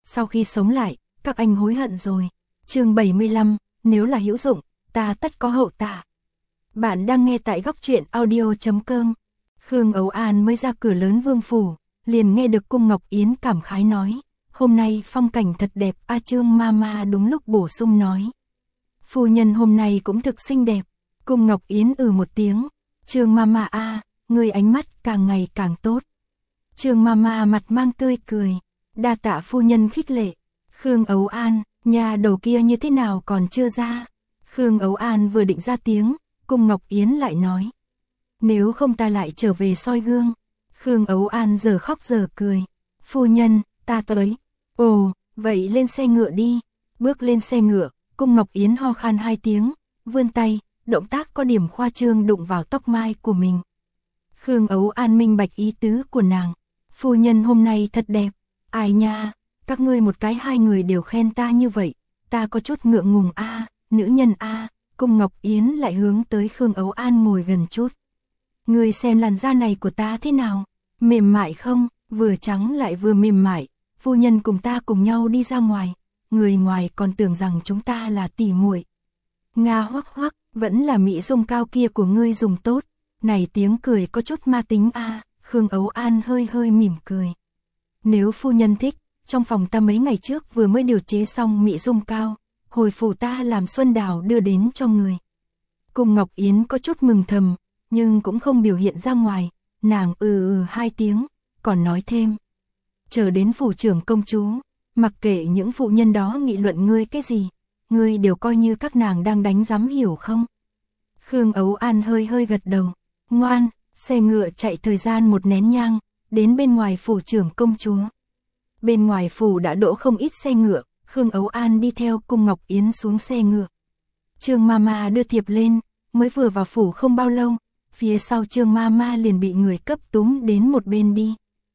sau khi sống lại, các anh hối hận rồi. Chương 75, nếu là hữu dụng, ta tất có hậu tạ. Bạn đang nghe tại góc truyện audio.com. Khương Ấu An mới ra cửa lớn vương phủ, liền nghe được Cung Ngọc Yến cảm khái nói, hôm nay phong cảnh thật đẹp. Trương Mama đúng lúc bổ sung nói, phu nhân hôm nay cũng thực xinh đẹp. Cung Ngọc Yến một tiếng, Trương Mama người ánh mắt càng ngày càng tốt. Trương Mama mặt mang tươi cười, đa tạ phu nhân khích lệ. Khương Ấu An, nhà đầu kia như thế nào còn chưa ra? Khương Ấu An vừa định ra tiếng, Cung Ngọc Yến lại nói, nếu không ta lại trở về soi gương. Khương Ấu An giờ khóc giờ cười, phu nhân, ta tới. Ồ, vậy lên xe ngựa đi. Bước lên xe ngựa, Cung Ngọc Yến ho khan 2 tiếng, vươn tay, động tác có điểm khoa trương đụng vào tóc mai của mình. Khương Ấu An minh bạch ý tứ của nàng, phu nhân hôm nay thật đẹp. Ai nha, các ngươi một cái hai người đều khen ta như vậy, ta có chút ngượng ngùng nữ nhân Cung Ngọc Yến lại hướng tới Khương Ấu An ngồi gần chút. Ngươi xem làn da này của ta thế nào, mềm mại không, vừa trắng lại vừa mềm mại. Phu nhân cùng ta cùng nhau đi ra ngoài, người ngoài còn tưởng rằng chúng ta là tỉ muội. Nga hoắc hoắc, vẫn là mỹ dung cao kia của ngươi dùng tốt. Này tiếng cười có chút ma tính Khương Ấu An hơi mỉm cười. Nếu phu nhân thích, trong phòng ta mấy ngày trước vừa mới điều chế xong mỹ dung cao, hồi phủ ta làm Xuân Đào đưa đến cho người. Cung Ngọc Yến có chút mừng thầm, nhưng cũng không biểu hiện ra ngoài, nàng 2 tiếng, còn nói thêm. Chờ đến phủ trưởng công chúa, mặc kệ những phụ nhân đó nghị luận ngươi cái gì, ngươi đều coi như các nàng đang đánh giám, hiểu không? Khương Ấu An hơi gật đầu, ngoan. Xe ngựa chạy thời gian 1 nén nhang, đến bên ngoài phủ trưởng công chúa. Bên ngoài phủ đã đỗ không ít xe ngựa, Khương Ấu An đi theo Cung Ngọc Yến xuống xe ngựa. Trương Mama đưa thiệp lên, mới vừa vào phủ không bao lâu, phía sau Trương Mama liền bị người cấp túm đến một bên đi.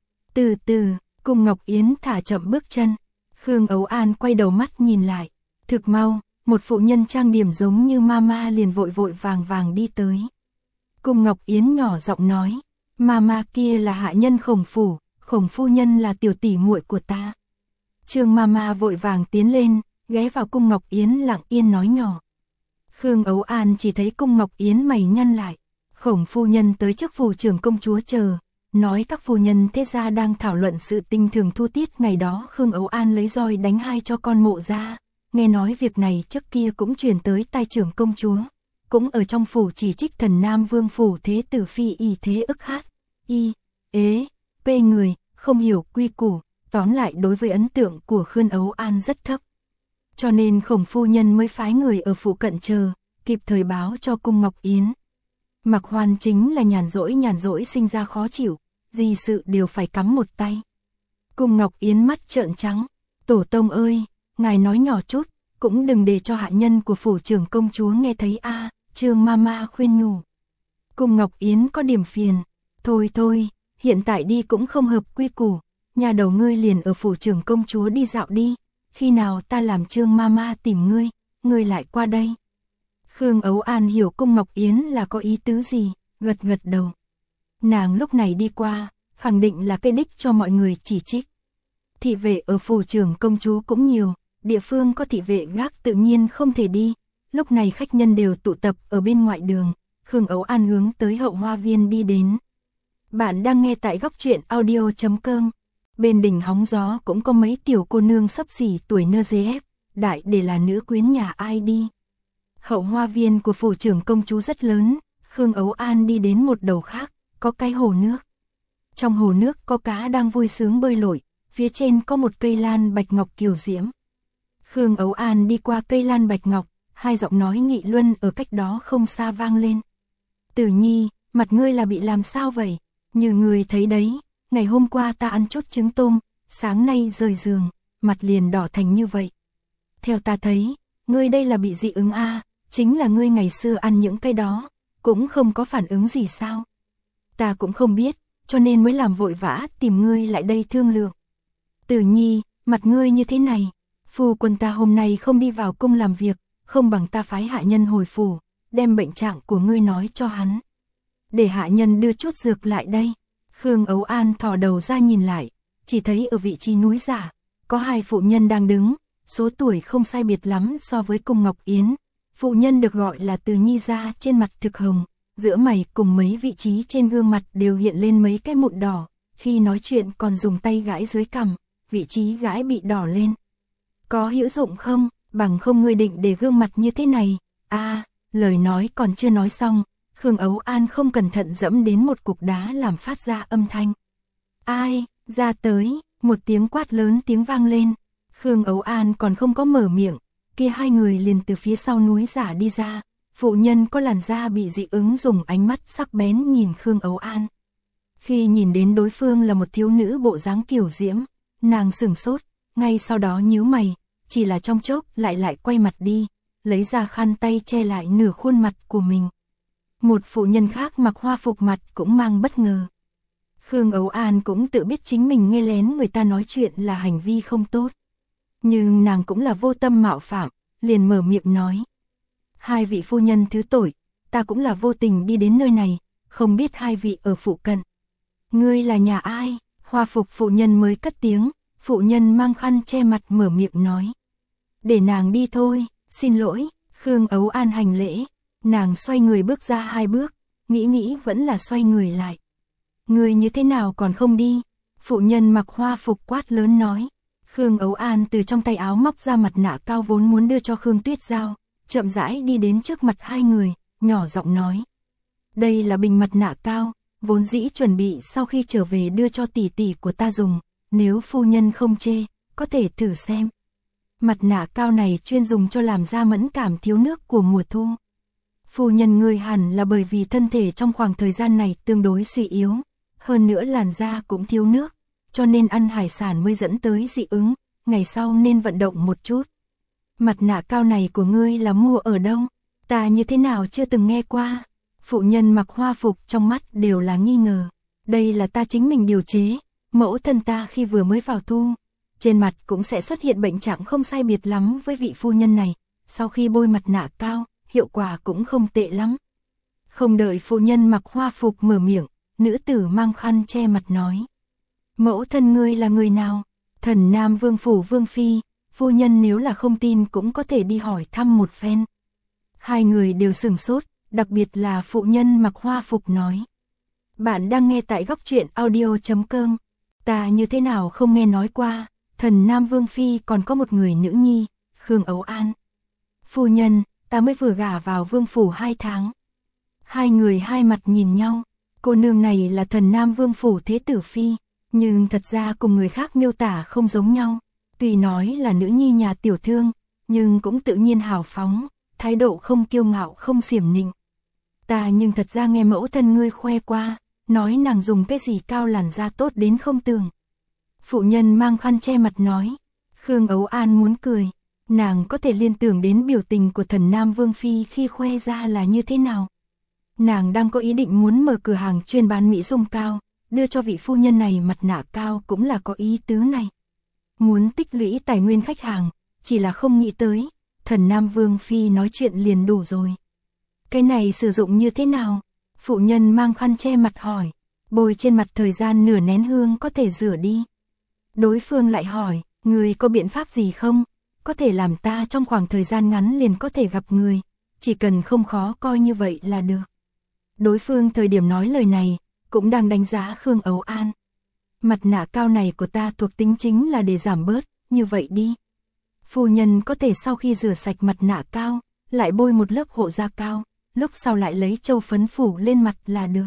Từ từ, Cung Ngọc Yến thả chậm bước chân. Khương Ấu An quay đầu mắt nhìn lại, thực mau, một phụ nhân trang điểm giống như Mama liền vội vàng đi tới. Cung Ngọc Yến nhỏ giọng nói, Mama kia là hạ nhân Khổng phủ, Khổng phu nhân là tiểu tỷ muội của ta. Trương Mama vội vàng tiến lên, ghé vào Cung Ngọc Yến lặng yên nói nhỏ. Khương Ấu An chỉ thấy Cung Ngọc Yến mày nhăn lại, Khổng phu nhân tới trước phủ trưởng công chúa chờ, nói các phu nhân thế gia đang thảo luận sự tình thường thu tiết ngày đó Khương Ấu An lấy roi đánh 2 cho con mộ ra, nghe nói việc này trước kia cũng truyền tới tai trưởng công chúa. Cũng ở trong phủ chỉ trích thần Nam Vương phủ thế tử phi y thế ức hát, người, không hiểu quy củ, tóm lại đối với ấn tượng của Khương Ấu An rất thấp. Cho nên Khổng phu nhân mới phái người ở phụ cận chờ, kịp thời báo cho Cung Ngọc Yến. Mặc Hoan chính là nhàn rỗi sinh ra khó chịu, gì sự đều phải cắm một tay. Cung Ngọc Yến mắt trợn trắng, tổ tông ơi, ngài nói nhỏ chút, cũng đừng để cho hạ nhân của phủ trưởng công chúa nghe thấy Trương Mama khuyên nhủ. Cung Ngọc Yến có điểm phiền, thôi, hiện tại đi cũng không hợp quy củ, nhà đầu ngươi liền ở phủ trưởng công chúa đi dạo đi, khi nào ta làm Trương Mama tìm ngươi lại qua đây. Khương Ấu An hiểu Cung Ngọc Yến là có ý tứ gì, gật đầu. Nàng lúc này đi qua, khẳng định là cái đích cho mọi người chỉ trích. Thị vệ ở phủ trưởng công chúa cũng nhiều, địa phương có thị vệ gác tự nhiên không thể đi. Lúc này khách nhân đều tụ tập ở bên ngoại đường, Khương Ấu An hướng tới hậu hoa viên đi đến. Bạn đang nghe tại góc truyện audio.com. Bên đỉnh hóng gió cũng có mấy tiểu cô nương xấp xỉ tuổi NGF, đại để là nữ quyến nhà ai đi. Hậu hoa viên của phủ trưởng công chúa rất lớn, Khương Ấu An đi đến một đầu khác, có cái hồ nước. Trong hồ nước có cá đang vui sướng bơi lội, phía trên có một cây lan bạch ngọc kiều diễm. Khương Ấu An đi qua cây lan bạch ngọc, 2 giọng nói nghị luân ở cách đó không xa vang lên. Tử Nhi, mặt ngươi là bị làm sao vậy? Như ngươi thấy đấy, ngày hôm qua ta ăn chút trứng tôm, sáng nay rời giường, mặt liền đỏ thành như vậy. Theo ta thấy, ngươi đây là bị dị ứng chính là ngươi ngày xưa ăn những cái đó, cũng không có phản ứng gì sao? Ta cũng không biết, cho nên mới làm vội vã tìm ngươi lại đây thương lượng. Tử Nhi, mặt ngươi như thế này, phu quân ta hôm nay không đi vào cung làm việc, không bằng ta phái hạ nhân hồi phủ, đem bệnh trạng của ngươi nói cho hắn. Để hạ nhân đưa chút dược lại đây. Khương Ấu An thò đầu ra nhìn lại, chỉ thấy ở vị trí núi giả, có hai phụ nhân đang đứng, số tuổi không sai biệt lắm so với Cung Ngọc Yến. Phụ nhân được gọi là Từ Nhi gia trên mặt thực hồng, giữa mày cùng mấy vị trí trên gương mặt đều hiện lên mấy cái mụn đỏ, khi nói chuyện còn dùng tay gãi dưới cằm, vị trí gãi bị đỏ lên. Có hữu dụng không, bằng không ngươi định để gương mặt như thế này? Lời nói còn chưa nói xong, Khương Ấu An không cẩn thận dẫm đến một cục đá làm phát ra âm thanh. Ai, ra tới, một tiếng quát lớn tiếng vang lên. Khương Ấu An còn không có mở miệng, kia hai người liền từ phía sau núi giả đi ra. Phụ nhân có làn da bị dị ứng dùng ánh mắt sắc bén nhìn Khương Ấu An. Khi nhìn đến đối phương là một thiếu nữ bộ dáng kiều diễm, nàng sửng sốt, ngay sau đó nhíu mày, chỉ là trong chốc lại quay mặt đi, lấy ra khăn tay che lại nửa khuôn mặt của mình. Một phụ nhân khác mặc hoa phục mặt cũng mang bất ngờ. Khương Ấu An cũng tự biết chính mình nghe lén người ta nói chuyện là hành vi không tốt. Nhưng nàng cũng là vô tâm mạo phạm, liền mở miệng nói. Hai vị phu nhân thứ tội, ta cũng là vô tình đi đến nơi này, không biết hai vị ở phụ cận. Ngươi là nhà ai? Hoa phục phụ nhân mới cất tiếng, phụ nhân mang khăn che mặt mở miệng nói. Để nàng đi thôi, xin lỗi, Khương Ấu An hành lễ, nàng xoay người bước ra hai bước, nghĩ vẫn là xoay người lại. Ngươi như thế nào còn không đi? Phụ nhân mặc hoa phục quát lớn nói. Khương Ấu An từ trong tay áo móc ra mặt nạ cao vốn muốn đưa cho Khương Tuyết Giao, chậm rãi đi đến trước mặt hai người, nhỏ giọng nói. Đây là bình mặt nạ cao, vốn dĩ chuẩn bị sau khi trở về đưa cho tỷ tỷ của ta dùng, nếu phu nhân không chê, có thể thử xem. Mặt nạ cao này chuyên dùng cho làm da mẫn cảm thiếu nước của mùa thu. Phu nhân ngươi hẳn là bởi vì thân thể trong khoảng thời gian này tương đối suy yếu, hơn nữa làn da cũng thiếu nước, cho nên ăn hải sản mới dẫn tới dị ứng, ngày sau nên vận động một chút. Mặt nạ cao này của ngươi là mua ở đâu? Ta như thế nào chưa từng nghe qua? Phụ nhân mặc hoa phục trong mắt đều là nghi ngờ. Đây là ta chính mình điều chế, mẫu thân ta khi vừa mới vào thu, trên mặt cũng sẽ xuất hiện bệnh trạng không sai biệt lắm với vị phu nhân này, sau khi bôi mặt nạ cao, hiệu quả cũng không tệ lắm. Không đợi phụ nhân mặc hoa phục mở miệng, nữ tử mang khăn che mặt nói. Mẫu thân ngươi là người nào? Thần Nam Vương phủ Vương Phi, phu nhân nếu là không tin cũng có thể đi hỏi thăm một phen. Hai người đều sửng sốt, đặc biệt là phụ nhân mặc hoa phục nói. Bạn đang nghe tại góc truyện audio.com. Ta như thế nào không nghe nói qua, thần Nam Vương Phi còn có một người nữ nhi, Khương Ấu An. Phu nhân, ta mới vừa gả vào Vương phủ 2 tháng. Hai người hai mặt nhìn nhau, cô nương này là thần Nam Vương phủ Thế Tử Phi, nhưng thật ra cùng người khác miêu tả không giống nhau. Tuy nói là nữ nhi nhà tiểu thương, nhưng cũng tự nhiên hào phóng, thái độ không kiêu ngạo không xiểm nịnh. Ta nhưng thật ra nghe mẫu thân ngươi khoe qua, nói nàng dùng cái gì cao làn da tốt đến không tưởng. Phụ nhân mang khăn che mặt nói. Khương Ấu An muốn cười, nàng có thể liên tưởng đến biểu tình của thần Nam Vương Phi khi khoe ra là như thế nào. Nàng đang có ý định muốn mở cửa hàng chuyên bán mỹ dung cao, đưa cho vị phu nhân này mặt nạ cao cũng là có ý tứ này. Muốn tích lũy tài nguyên khách hàng, chỉ là không nghĩ tới, thần Nam Vương Phi nói chuyện liền đủ rồi. Cái này sử dụng như thế nào? Phụ nhân mang khăn che mặt hỏi, bôi trên mặt thời gian nửa nén hương có thể rửa đi. Đối phương lại hỏi, người có biện pháp gì không? Có thể làm ta trong khoảng thời gian ngắn liền có thể gặp người, chỉ cần không khó coi như vậy là được. Đối phương thời điểm nói lời này, cũng đang đánh giá Khương Ấu An. Mặt nạ cao này của ta thuộc tính chính là để giảm bớt, như vậy đi. Phu nhân có thể sau khi rửa sạch mặt nạ cao, lại bôi một lớp hộ da cao, lúc sau lại lấy châu phấn phủ lên mặt là được.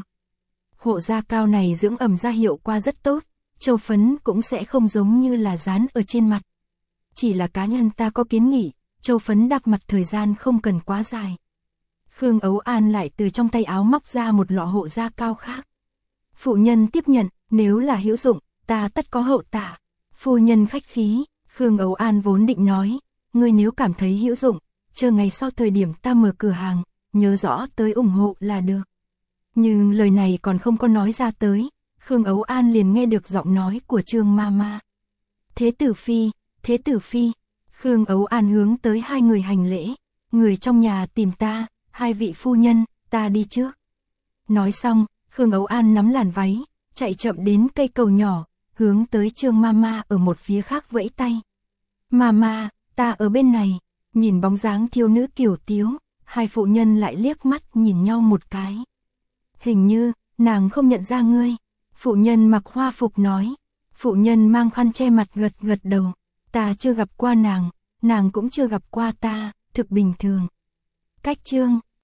Hộ da cao này dưỡng ẩm da hiệu quả rất tốt, châu phấn cũng sẽ không giống như là dán ở trên mặt. Chỉ là cá nhân ta có kiến nghị, châu phấn đắp mặt thời gian không cần quá dài. Khương Ấu An lại từ trong tay áo móc ra một lọ hộ da cao khác. Phụ nhân tiếp nhận, nếu là hữu dụng, ta tất có hậu tạ. Phu nhân khách khí, Khương Ấu An vốn định nói, ngươi nếu cảm thấy hữu dụng, chờ ngày sau thời điểm ta mở cửa hàng, nhớ rõ tới ủng hộ là được. Nhưng lời này còn không có nói ra tới, Khương Ấu An liền nghe được giọng nói của Trương Mama. Thế Tử Phi, Thế Tử Phi, Khương Ấu An hướng tới hai người hành lễ, người trong nhà tìm ta, hai vị phu nhân, ta đi trước. Nói xong, Khương Ấu An nắm làn váy, chạy chậm đến cây cầu nhỏ, hướng tới Trương Mama ở một phía khác vẫy tay. Mama, ta ở bên này. Nhìn bóng dáng thiếu nữ kiều tiếu, hai phụ nhân lại liếc mắt nhìn nhau một cái. Hình như, nàng không nhận ra ngươi. Phụ nhân mặc hoa phục nói. Phụ nhân mang khăn che mặt gật gật đầu. Ta chưa gặp qua nàng cũng chưa gặp qua ta, thực bình thường. Cách chương